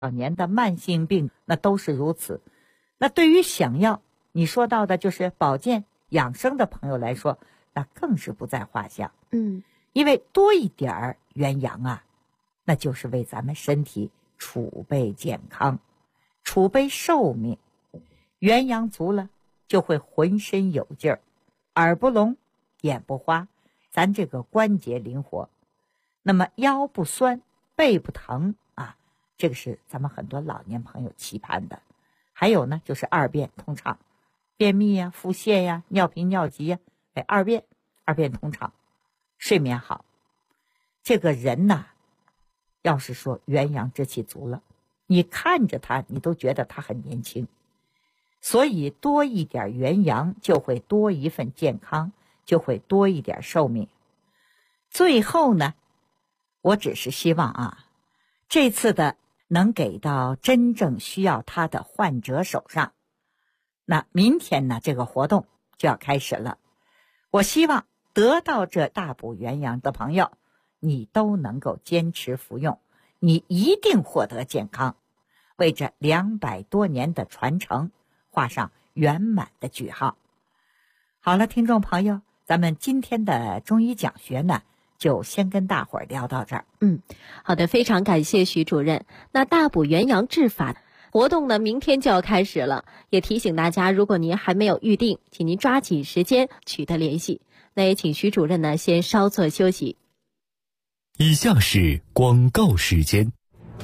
年的慢性病，那都是如此。那对于想要你说到的就是保健养生的朋友来说，那更是不在话下。因为多一点元阳啊，那就是为咱们身体储备健康，储备寿命。元阳足了，就会浑身有劲儿，耳不聋，眼不花，咱这个关节灵活。那么腰不酸，背不疼啊，这个是咱们很多老年朋友期盼的。还有呢，就是二便通畅，便秘呀、腹泻呀、尿频尿急呀，二便通畅，睡眠好。这个人呐，要是说元阳之气足了，你看着他，你都觉得他很年轻。所以多一点元阳，就会多一份健康，就会多一点寿命。最后呢，我只是希望啊，这次的能给到真正需要他的患者手上。那明天呢，这个活动就要开始了。我希望得到这大补元阳的朋友，你都能够坚持服用，你一定获得健康，为这200多年的传承画上圆满的句号。好了，听众朋友，咱们今天的中医讲学呢，就先跟大伙儿聊到这儿。 好的，非常感谢徐主任。那大补元阳治法活动呢，明天就要开始了，也提醒大家，如果您还没有预定，请您抓紧时间取得联系。那也请徐主任呢先稍作休息。 以下是广告时间。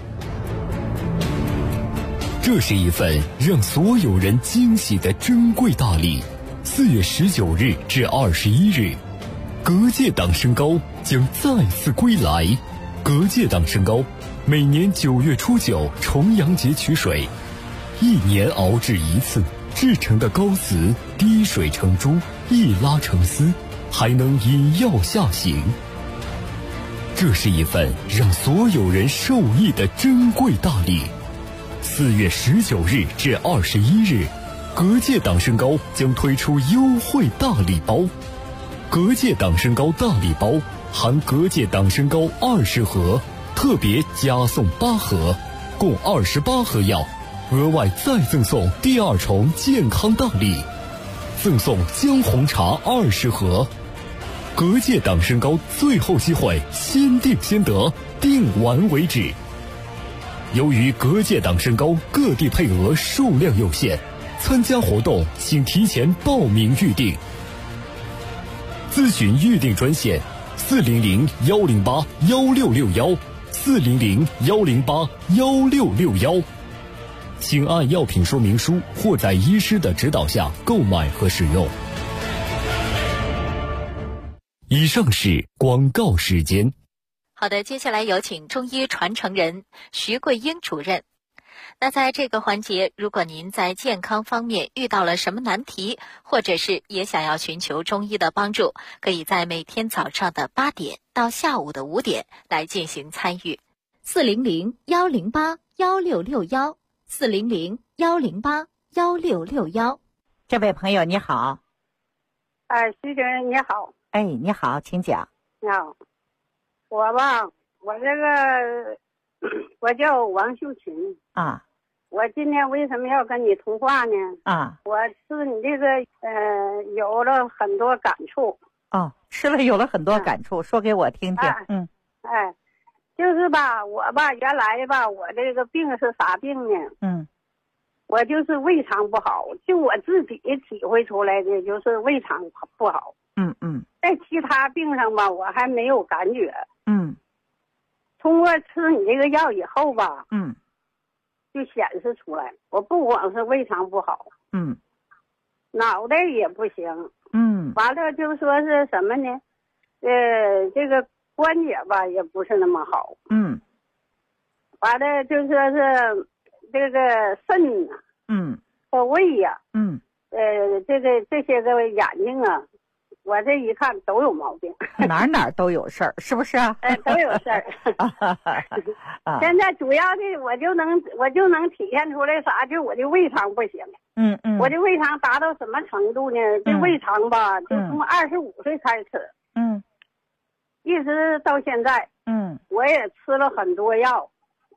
这是一份让所有人惊喜的珍贵大礼。4月19日至21日，隔界党参膏将再次归来。隔界党参膏每年9月初9重阳节取水，1年熬制一次，制成的膏子滴水成珠，一拉成丝，还能引药下行。这是一份让所有人受益的珍贵大礼。4月19日至21日，隔界党参膏将推出优惠大礼包。隔界党参膏大礼包含隔界党参膏20盒，特别加送8盒，共28盒药，额外再赠送第2重健康大礼，赠送姜红茶20盒。隔界党参膏最后机会，先订先得，订完为止。由于隔界党参膏各地配额数量有限，参加活动请提前报名预订。咨询预订专线400-108-1661，400-108-1661，请按药品说明书或在医师的指导下购买和使用。以上是广告时间。 好的，接下来有请中医传承人徐桂英主任。那在这个环节，如果您在健康方面遇到了什么难题，或者是也想要寻求中医的帮助，可以在每天早上的8点到下午的5点来进行参与。400-108-1661，400-108-1661。 这位朋友你好。 徐主任你好。 你好，请讲。 你好，我叫王秀琴啊。 我今天为什么要跟你通话呢？我吃你这个有了很多感触。 吃了有了很多感触，说给我听听。 就是吧，我原来吧，我这个病是啥病呢？我就是胃肠不好，就我自己体会出来的，就是胃肠不好。在其他病上吧，我还没有感觉。通过吃你这个药以后吧，就显示出来，我不光是胃肠不好，脑袋也不行，完了就说是什么呢？这个关节吧也不是那么好，完了就说是这个肾啊，和胃呀，这些个眼睛啊。我这一看都有毛病， 哪都有事儿，是不是啊？ 都有事儿。现在主要的我就能体现出来啥，就我的胃肠不行。我的胃肠达到什么程度呢？这胃肠吧，就从25岁开始，一直到现在，我也吃了很多药，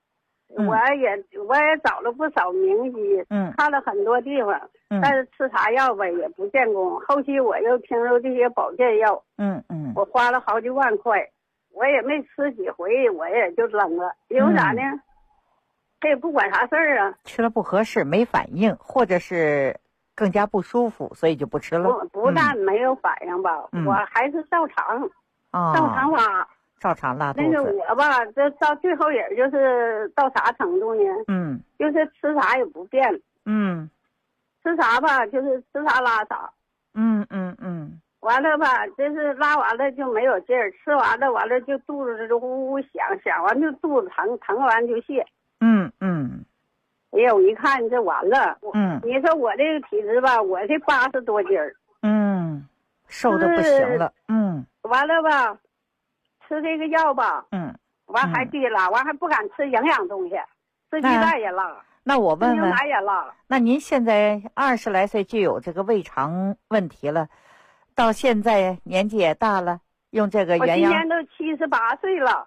我也找了不少名医，看了很多地方，但是吃啥药吧也不见功。后期我又听说这些保健药，我花了好几万块，我也没吃几回，我也就扔了。因为啥呢？这也不管啥事儿啊。 吃了不合适，没反应，或者是更加不舒服，所以就不吃了。 不但没有反应吧，我还是照常，照常拉。 照常拉肚子。 那个我吧，这到最后也就是到啥程度呢？就是吃啥也不变。吃啥吧，就是吃啥拉啥。完了吧，就是拉完了就没有劲儿，吃完了就肚子就呼呼响，响完就肚子疼，疼完就泻。哎呀，我一看这完了。你说我这个体质吧，我这80多斤儿。 瘦的不行了。 完了吧。吃这个药吧，完还低拉，完还不敢吃营养东西，吃鸡蛋也拉。 那我问问， 牛奶也拉。 那您现在20来岁就有这个胃肠问题了，到现在年纪也大了，用这个元阳。 我今年都78岁了。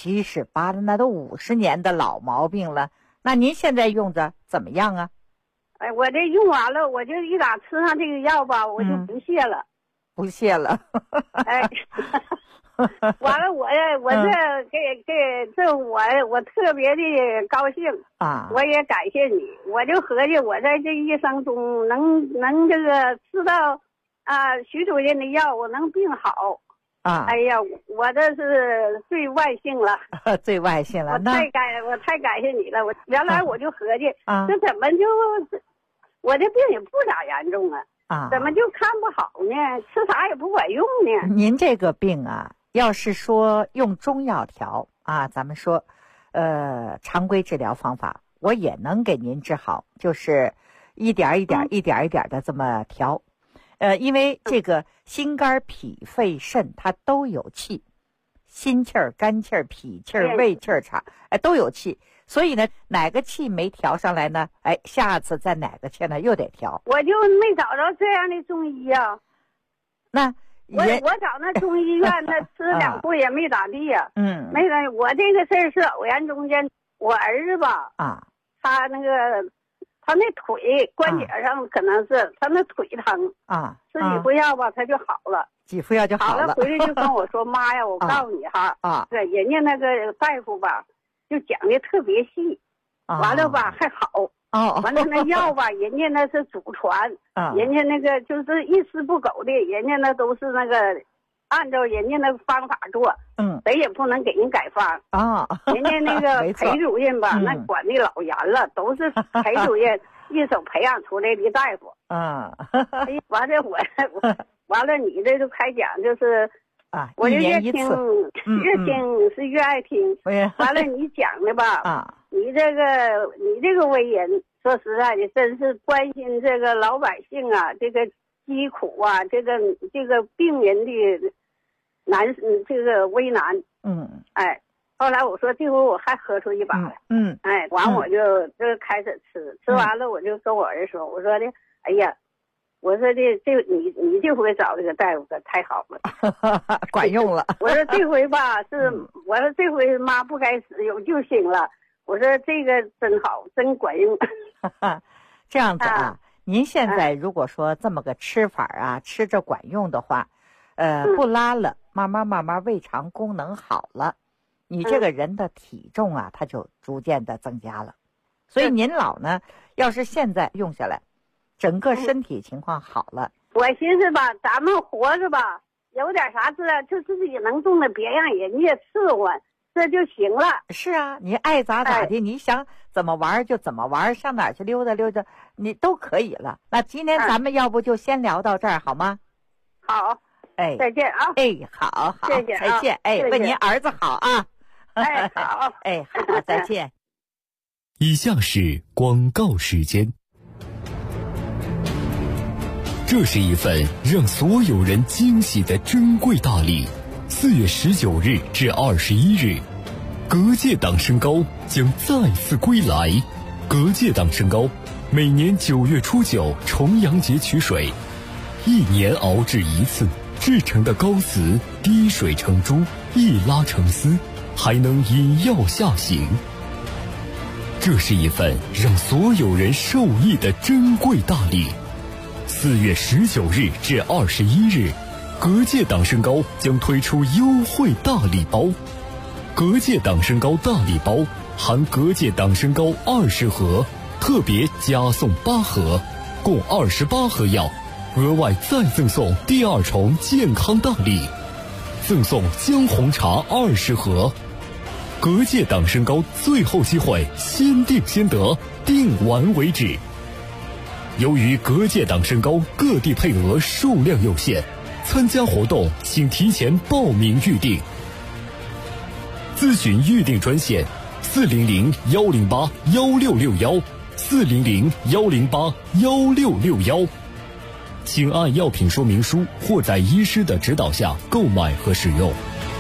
78了，那都50年的老毛病了。那您现在用着怎么样啊？ 哎，我这用完了，我就一打吃上这个药吧，我就不泻了。 不泻了。 哎。完了，我这这我特别的高兴啊！ 我也感谢你，我就合计我在这一生中能这个吃到徐主任的药，我能病好啊！ 哎呀，我这是最万幸了， 最万幸了！ 我太感谢你了！我原来我就合计这怎么就我这病也不咋严重啊，怎么就看不好呢？吃啥也不管用呢？ 您这个病啊。要是说用中药调咱们说，常规治疗方法，我也能给您治好，就是一点一点的这么调，因为这个心肝脾肺肾它都有气，心气儿、肝气儿、脾气儿、胃气儿都有气，所以呢，哪个气没调上来呢？下次在哪个气呢又得调。 我就没找着这样的中医啊。 那。 我找那中医院，那吃2回也没咋地呀。没咋。我这个事儿是偶然中间，我儿子吧，他那腿关节上可能是他那腿疼吃几副药吧，他就好了。 几副药就好了。 回来就跟我说：“妈呀，我告诉你哈，对，人家那个大夫吧，就讲的特别细，完了吧还好。”完了那药吧，人家那是祖传，人家那个就是一丝不苟的，人家那都是那个按照人家那个方法做，谁也不能给人改方人家那个裴主任吧，那管的老严了，都是裴主任一手培养出来的大夫。完了完了，你这就开讲就是我就越听是越爱听。完了你讲的吧你这个为人，说实在的，真是关心这个老百姓这个疾苦这个病人的这个为难。后来我说这回我还喝出一把来。完我就开始吃完了，我就跟我儿子说，我说的，哎呀，我说的你这回找这个大夫可太好了， 管用了。 我说这回吧我说这回妈不该死，有救星了。我说这个真好，真管用。 这样子您现在如果说这么个吃法吃着管用的话，不拉了，慢慢胃肠功能好了，你这个人的体重它就逐渐的增加了。所以您老呢，要是现在用下来，整个身体情况好了。 我寻思吧，咱们活着吧，有点啥事就自己能动的，别让人家伺候。这就行了。 是你爱咋地，你想怎么玩就怎么玩，上哪儿去溜达溜达，你都可以了。那今天咱们要不就先聊到这儿好吗？ 好，再见啊！ 好， 谢谢再见。问您儿子好啊！ 好， 好，再见。 以下是广告时间。这是一份让所有人惊喜的珍贵大礼。4月19日至21日，隔界党升高将再次归来。隔界党升高每年9月初9重阳节取水，1年熬制一次，制成的膏瓷滴水成珠，一拉成丝，还能引药下行。 这是一份让所有人受益的珍贵大礼。4月19日至21日，格界党参膏将推出优惠大礼包。格界党参膏大礼包含格界党参膏20盒，特别加送8盒，共28盒药，额外再赠送第2重健康大礼，赠送姜红茶20盒。格界党参膏最后机会，先订先得，订完为止。由于格界党参膏各地配额数量有限，参加活动请提前报名预订。咨询预订专线400-108-1661，400-108-1661，请按药品说明书或在医师的指导下购买和使用。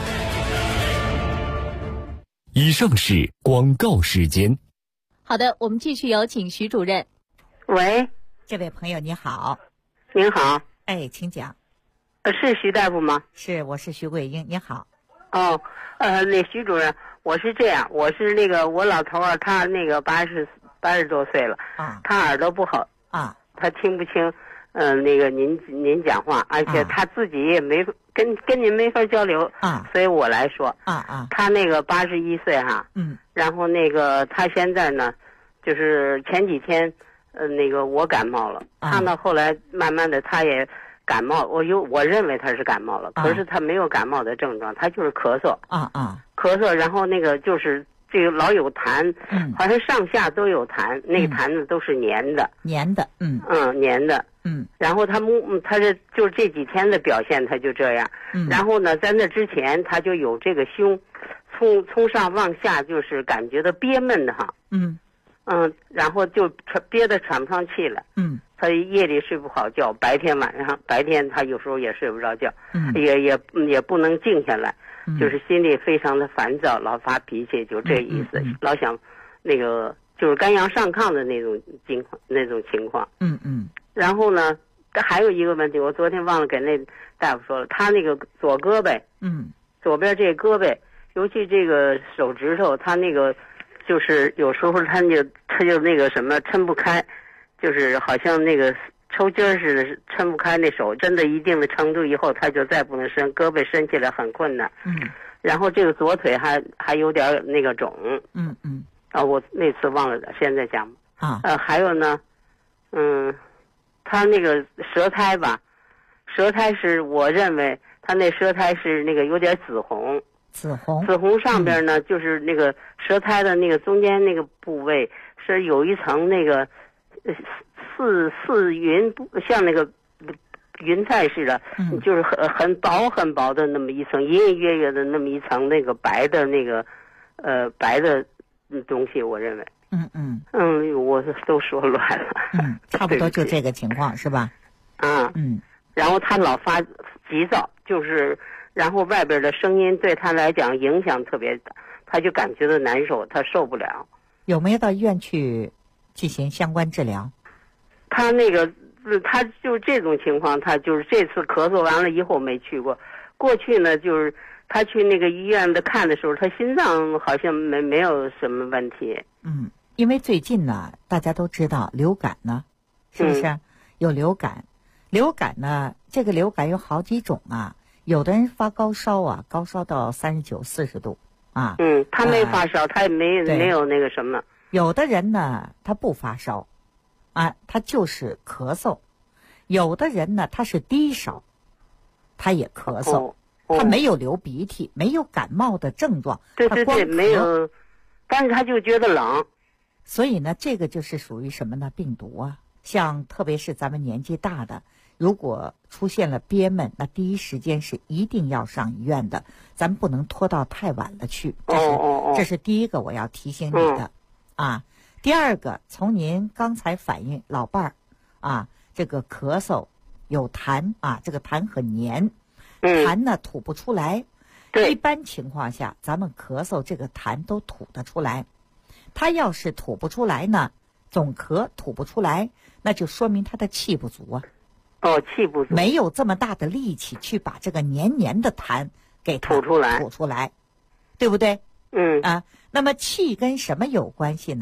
以上是广告时间。 好的，我们继续有请徐主任。 喂， 这位朋友你好。 您好。 哎，请讲。 是徐大夫吗？ 是，我是徐桂英，你好。 哦，那徐主任，我是这样，我是那个我老头儿，他那个80多岁了啊，他耳朵不好啊，他听不清，那个您讲话，而且他自己也没跟您没法交流啊，所以我来说啊，他那个81岁哈，然后那个他现在呢，就是前几天那个我感冒了，他呢后来慢慢的他也感冒，我认为他是感冒了，可是他没有感冒的症状，他就是咳嗽咳嗽，然后那个就是这个老有痰，好像上下都有痰，那个痰子都是粘的， 粘的， 然后他这就是这几天的表现，他就这样，然后呢，在那之前他就有这个胸，从上往下就是感觉到憋闷的哈，然后就憋得喘不上气来，他夜里睡不好觉，白天他有时候也睡不着觉，也不能静下来，就是心里非常的烦躁，老发脾气，就这意思，老想那个就是肝阳上亢的那种情况，然后呢，还有一个问题，我昨天忘了给那大夫说了，他那个左胳膊，左边这胳膊，尤其这个手指头，他那个就是有时候他就那个什么抻不开。就是好像那个抽筋似的，抻不开那手，真的一定的程度以后，他就再不能伸，胳膊伸起来很困难。然后这个左腿还有点那个肿。我那次忘了，现在讲还有呢，他那个舌苔吧，舌苔是我认为他那舌苔是那个有点紫红上边呢，就是那个舌苔的那个中间那个部位是有一层那个。似云，像那个云彩似的，就是很薄的那么一层，隐隐约约的那么一层那个白的那个白的东西，我认为。我都说乱了。 差不多就这个情况是吧？ 然后他老发急躁，就是然后外边的声音对他来讲影响特别大，他就感觉到难受，他受不了。 有没有到医院去进行相关治疗？ 他那个，他就是这种情况，他就是这次咳嗽完了以后没去过。过去呢，就是他去那个医院的看的时候，他心脏好像没有什么问题。 因为最近呢，大家都知道流感呢，是不是？有流感，流感呢，这个流感有好几种啊。有的人发高烧啊，高烧到39、40度啊。 他没发烧，他也没有那个什么。 有的人呢，他不发烧，他就是咳嗽；有的人呢，他是低烧，他也咳嗽，他没有流鼻涕，没有感冒的症状， 对，没有，但是他就觉得冷。 所以呢，这个就是属于什么呢？病毒啊，像特别是咱们年纪大的，如果出现了憋闷，那第一时间是一定要上医院的，咱不能拖到太晚了去。这是第一个我要提醒你的。第二个，从您刚才反映老伴儿这个咳嗽有痰这个痰很黏，痰呢吐不出来。一般情况下，咱们咳嗽这个痰都吐得出来。他要是吐不出来呢，总咳吐不出来，那就说明他的气不足气不足， 没有这么大的力气去把这个黏黏的痰给吐出来， 对不对？那么气跟什么有关系呢？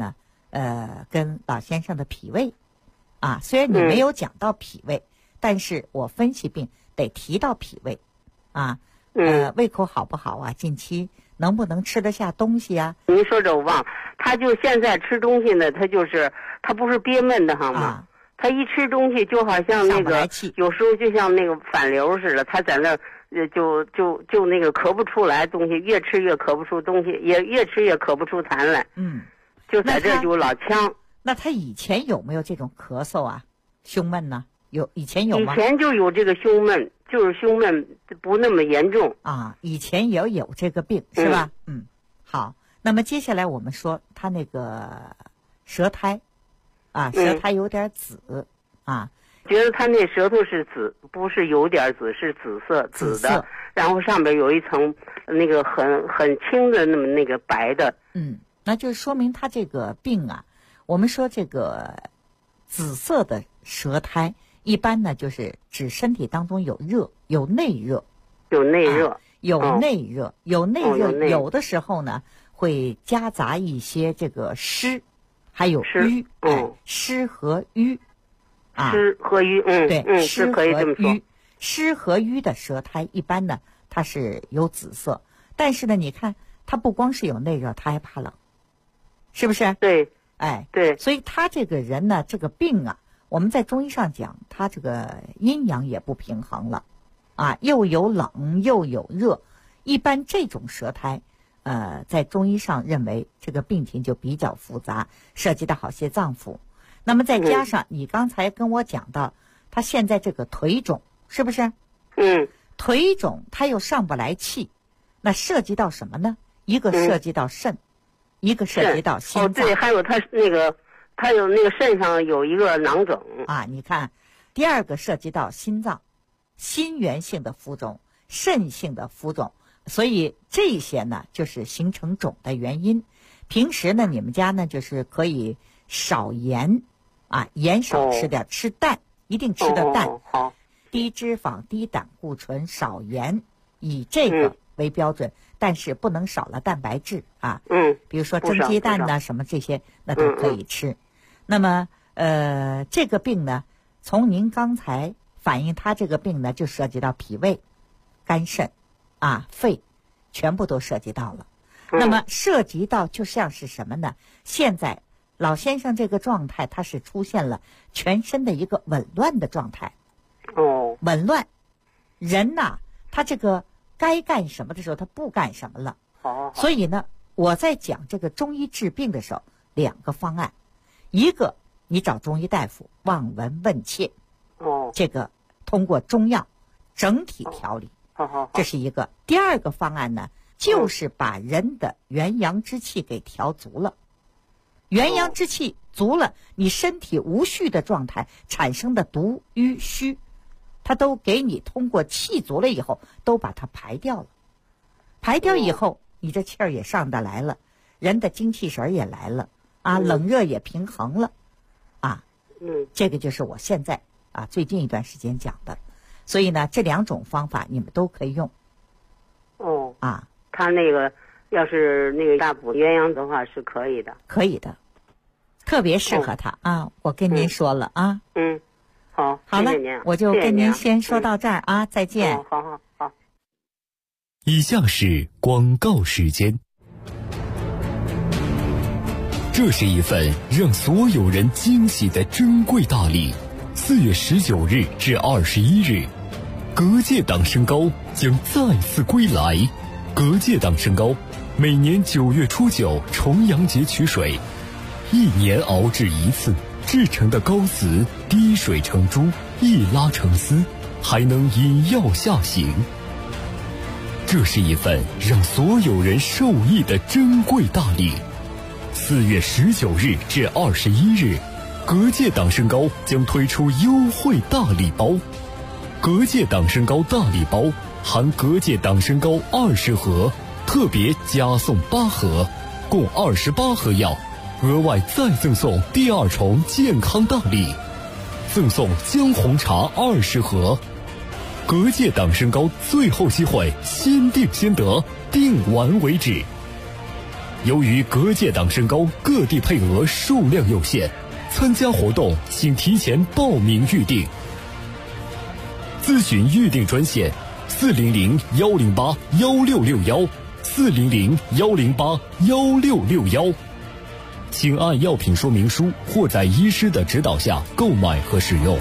跟老先生的脾胃啊，虽然你没有讲到脾胃，但是我分析病得提到脾胃啊。胃口好不好啊？近期能不能吃得下东西啊？ 您说这我忘，他就现在吃东西呢，他不是憋闷的哈吗？他一吃东西就好像那个，有时候就像那个反流似的，他在那就那个咳不出来东西，越吃越咳不出东西，也越吃越咳不出痰来。就在这就老呛。 那他以前有没有这种咳嗽啊？胸闷呢？以前有吗？ 以前就有这个胸闷，就是胸闷不那么严重啊。以前也有这个病是吧？好。那么接下来我们说他那个舌苔啊，舌苔有点紫啊。 觉得他那舌头是紫，不是有点紫，是紫色紫的，然后上面有一层那个很轻的那个白的。 那就说明他这个病啊，我们说这个紫色的舌苔一般呢就是指身体当中有热，有内热， 有内热， 有内热，有的时候呢会夹杂一些这个湿，还有瘀，湿和瘀。 湿和瘀， 对， 是可以这么说。 湿和瘀的舌苔一般呢，它是有紫色，但是呢，你看它不光是有内热，它还怕冷，是不是？ 对， 对，所以他这个人呢，这个病啊，我们在中医上讲，他这个阴阳也不平衡了，又有冷又有热，一般这种舌苔，在中医上认为这个病情就比较复杂，涉及到好些脏腑。那么再加上你刚才跟我讲到，他现在这个腿肿，是不是？腿肿他又上不来气，那涉及到什么呢？一个涉及到肾，一个涉及到心脏。 对，还有他有那个肾上有一个囊肿你看，第二个涉及到心脏，心源性的浮肿，肾性的浮肿，所以这些呢就是形成肿的原因。平时呢，你们家呢就是可以少盐。盐少吃点，吃蛋一定吃的蛋，低脂肪、低胆固醇、少盐，以这个为标准，但是不能少了蛋白质比如说蒸鸡蛋呐，什么这些那都可以吃。那么这个病呢，从您刚才反映他这个病呢，就涉及到脾胃、肝肾肺，全部都涉及到了。那么涉及到就像是什么呢？现在老先生这个状态，他是出现了全身的一个紊乱的状态。紊乱，人呐，他这个该干什么的时候，他不干什么了。所以呢，我在讲这个中医治病的时候，两个方案，一个你找中医大夫望闻问切，这个通过中药整体调理，这是一个。第二个方案呢，就是把人的元阳之气给调足了。元阳之气足了，你身体无序的状态产生的毒瘀虚，它都给你通过气足了以后，都把它排掉了。排掉以后，你这气儿也上得来了，人的精气神也来了冷热也平衡了这个就是我现在最近一段时间讲的。所以呢，这两种方法你们都可以用。 他那个要是那个大补元阳的话是可以的， 可以的，特别适合他我跟您说了好了， 谢谢您， 我就跟您先说到这儿再见。 好。 以下是广告时间。这是一份让所有人惊喜的珍贵大礼。4月19日至21日，隔界党参膏将再次归来。隔界党参膏每年9月初9重阳节取水，1年熬制一次，制成的膏子滴水成珠，一拉成丝，还能引药下行。这是一份让所有人受益的珍贵大礼。4月19日至21日，隔界党参膏将推出优惠大礼包。隔界党参膏大礼包含隔界党参膏20盒，特别加送8盒，共28盒药，额外再赠送第2重健康大礼，赠送姜红茶20盒。隔界党参膏最后机会，先订先得，订完为止。 由于各界党身高，各地配额数量有限，参加活动请提前报名预定。咨询预订专线400-108-1661，400-108-1661，请按药品说明书或在医师的指导下购买和使用。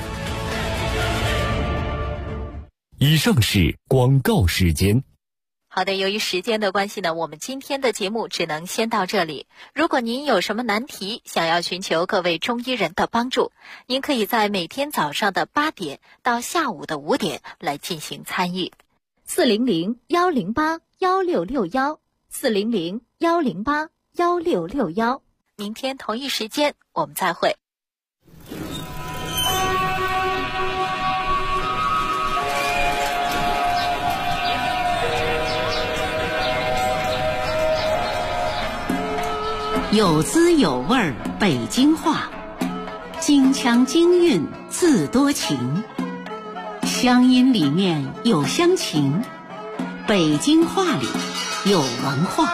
以上是广告时间。 好的，由于时间的关系呢，我们今天的节目只能先到这里。如果您有什么难题，想要寻求各位中医人的帮助，您可以在每天早上的8点到下午的5点来进行参与。400-108-1661，400-108-1661。明天同一时间我们再会。 有滋有味北京话，京腔京韵自多情，乡音里面有乡情，北京话里有文化。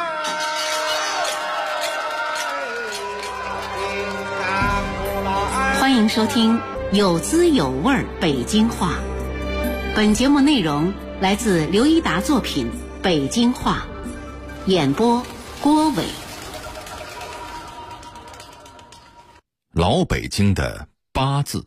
欢迎收听有滋有味北京话。本节目内容来自刘一达作品《北京话》，演播郭伟。 老北京的八字。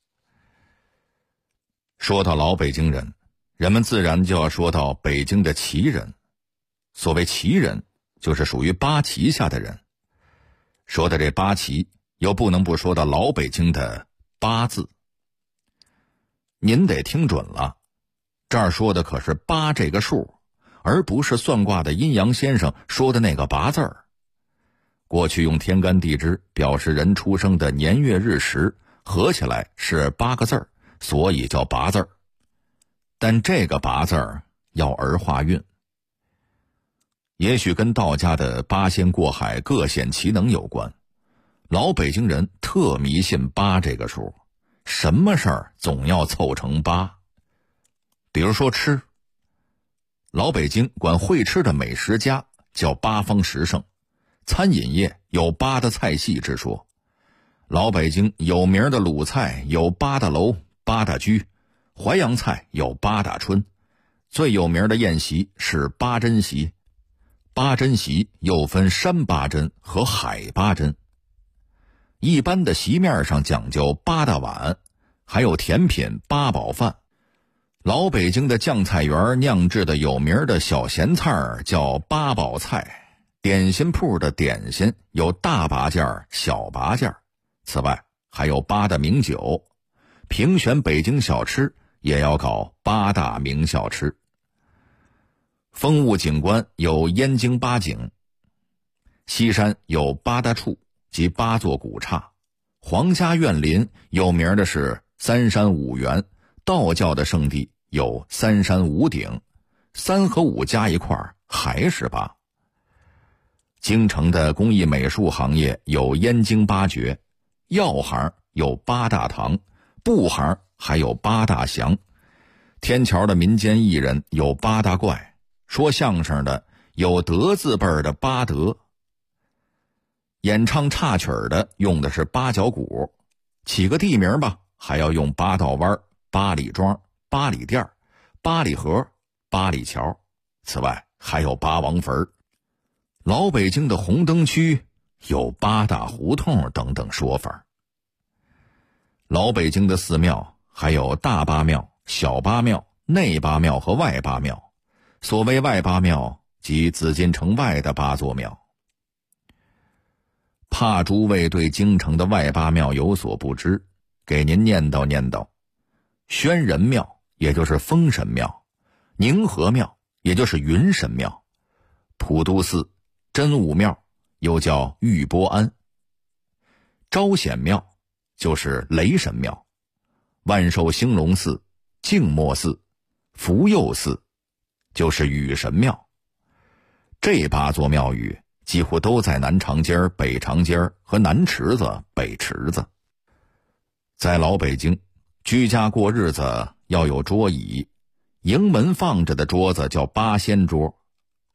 说到老北京人，人们自然就要说到北京的旗人。所谓旗人，就是属于八旗下的人。说的这八旗，又不能不说到老北京的八字。您得听准了，这儿说的可是八这个数，而不是算卦的阴阳先生说的那个八字儿。过去用天干地支表示人出生的年月日时，合起来是8个字儿，所以叫八字儿。但这个八字儿要儿化韵，也许跟道家的八仙过海各显其能有关。老北京人特迷信8这个数，什么事儿总要凑成8。比如说吃，老北京管会吃的美食家叫八方十胜，餐饮业有8的菜系之说。老北京有名的鲁菜有8大楼、8大居，淮扬菜有8大春，最有名的宴席是8珍席。8珍席又分山8珍和海8珍。一般的席面上讲究8大碗，还有甜品8宝饭。老北京的酱菜园酿制的有名的小咸菜叫8宝菜。点心铺的点心有大八件、小八件。此外还有8大名酒，评选北京小吃也要搞8大名小吃。风物景观有燕京8景，西山有8大处及8座古刹，皇家苑林有名的是3山5园，道教的圣地有3山5顶，3和5加一块还是8。京城的工艺美术行业有燕京8绝，药行有8大堂，布行还有8大祥。天桥的民间艺人有8大怪，说相声的有德字辈的8德，演唱插曲的用的是8角鼓，起个地名吧，还要用8道湾、8里庄、8里店、8里河、8里桥。此外还有8王坟。老北京的红灯区有8大胡同等等说法。老北京的寺庙还有大八庙、小八庙、内八庙和外八庙。所谓外八庙，即紫禁城外的8座庙。怕诸位对京城的外八庙有所不知，给您念叨念叨。宣仁庙也就是封神庙，宁和庙也就是云神庙，普渡寺、真武庙又叫玉波庵，招显庙就是雷神庙，万寿兴隆寺、静默寺、福佑寺就是雨神庙。这8座庙宇几乎都在南长街、北长街和南池子、北池子。在老北京，居家过日子要有桌椅，迎门放着的桌子叫8仙桌，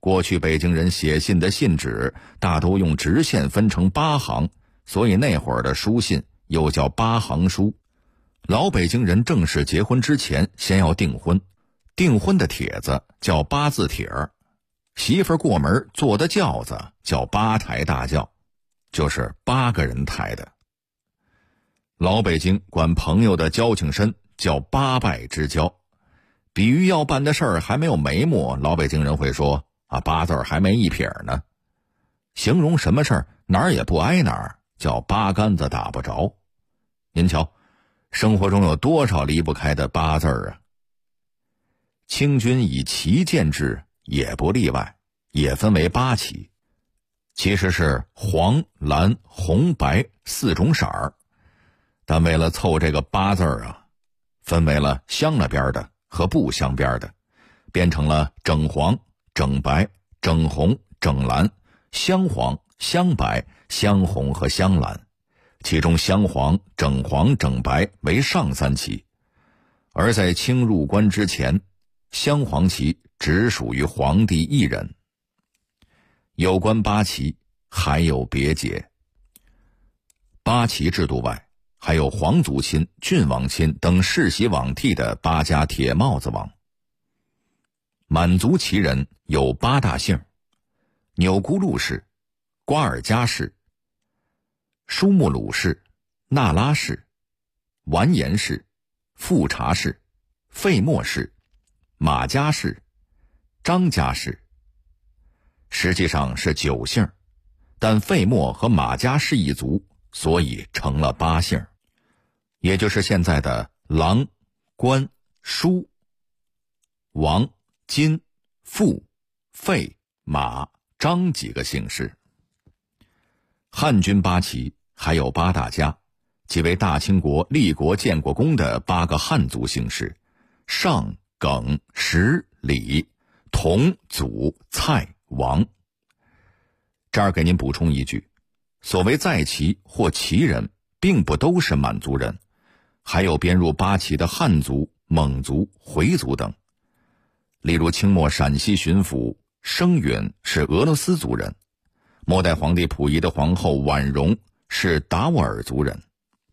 过去北京人写信的信纸大都用直线分成8行，所以那会儿的书信又叫8行书。老北京人正式结婚之前先要订婚，订婚的帖子叫8字帖儿，媳妇过门坐的轿子叫8抬大轿，就是8个人抬的。老北京管朋友的交情深叫8拜之交，比喻要办的事儿还没有眉目，老北京人会说8字还没一撇呢。形容什么事儿哪儿也不挨哪儿，叫8竿子打不着。您瞧，生活中有多少离不开的8字啊？清军以旗建制也不例外，也分为8旗，其实是黄、蓝、红、白4种色儿，但为了凑这个8字分为了镶了边的和不镶边的，变成了整黄、整白、整红、整蓝、镶黄、镶白、镶红和镶蓝，其中镶黄、整黄、整白为上3旗，而在清入关之前，镶黄旗只属于皇帝一人。有关8旗还有别解。8旗制度外，还有皇族亲、郡王亲等世袭罔替的8家铁帽子王。满族旗人有8大姓：钮钴禄氏、瓜尔佳氏、舒木鲁氏、那拉氏、完颜氏、富察氏、费默氏、马家氏、张家氏。实际上是9姓，但费默和马家氏一族，所以成了8姓，也就是现在的郎、关、舒、王、金、富、费、马、张几个姓氏。汉军8旗还有8大家，即为大清国立国建国功的8个汉族姓氏：尚、耿、石、李、佟、祖、蔡、王。这儿给您补充一句，所谓在旗或旗人并不都是满族人，还有编入8旗的汉族、蒙族、回族等。例如清末陕西巡抚生允是俄罗斯族人，末代皇帝溥仪的皇后婉容是达斡尔族人。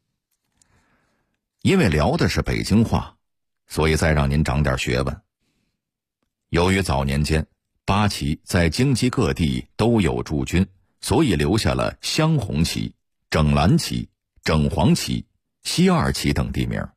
因为聊的是北京话，所以再让您长点学问。由于早年间8旗在京畿各地都有驻军，所以留下了镶红旗、整蓝旗、整黄旗、西二旗等地名。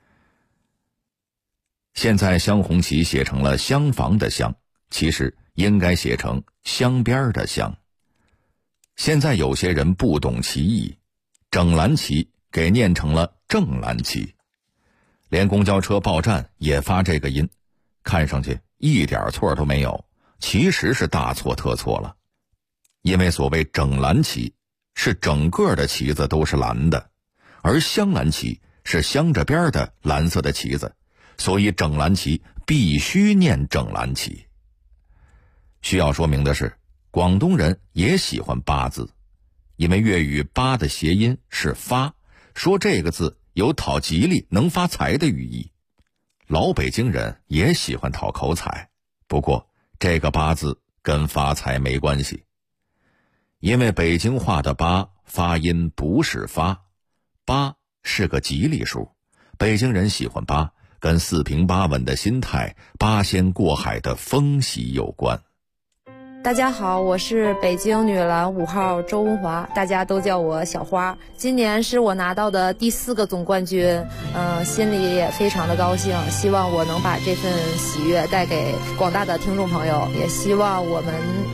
现在镶红旗写成了镶房的镶，其实应该写成镶边的镶。现在有些人不懂其意，整蓝旗给念成了正蓝旗，连公交车报站也发这个音，看上去一点错都没有，其实是大错特错了。因为所谓整蓝旗是整个的旗子都是蓝的，而镶蓝旗是镶着边的蓝色的旗子，所以整蓝旗必须念整蓝旗。需要说明的是，广东人也喜欢8字，因为粤语8的谐音是发，说这个字有讨吉利能发财的寓意。老北京人也喜欢讨口彩，不过这个8字跟发财没关系，因为北京话的8发音不是发，8是个吉利数，北京人喜欢8，跟4平8稳的心态、8仙过海的风喜有关。 大家好，我是北京女篮5号周文华，大家都叫我小花。今年是我拿到的第4个总冠军，心里也非常的高兴，希望我能把这份喜悦带给广大的听众朋友，也希望我们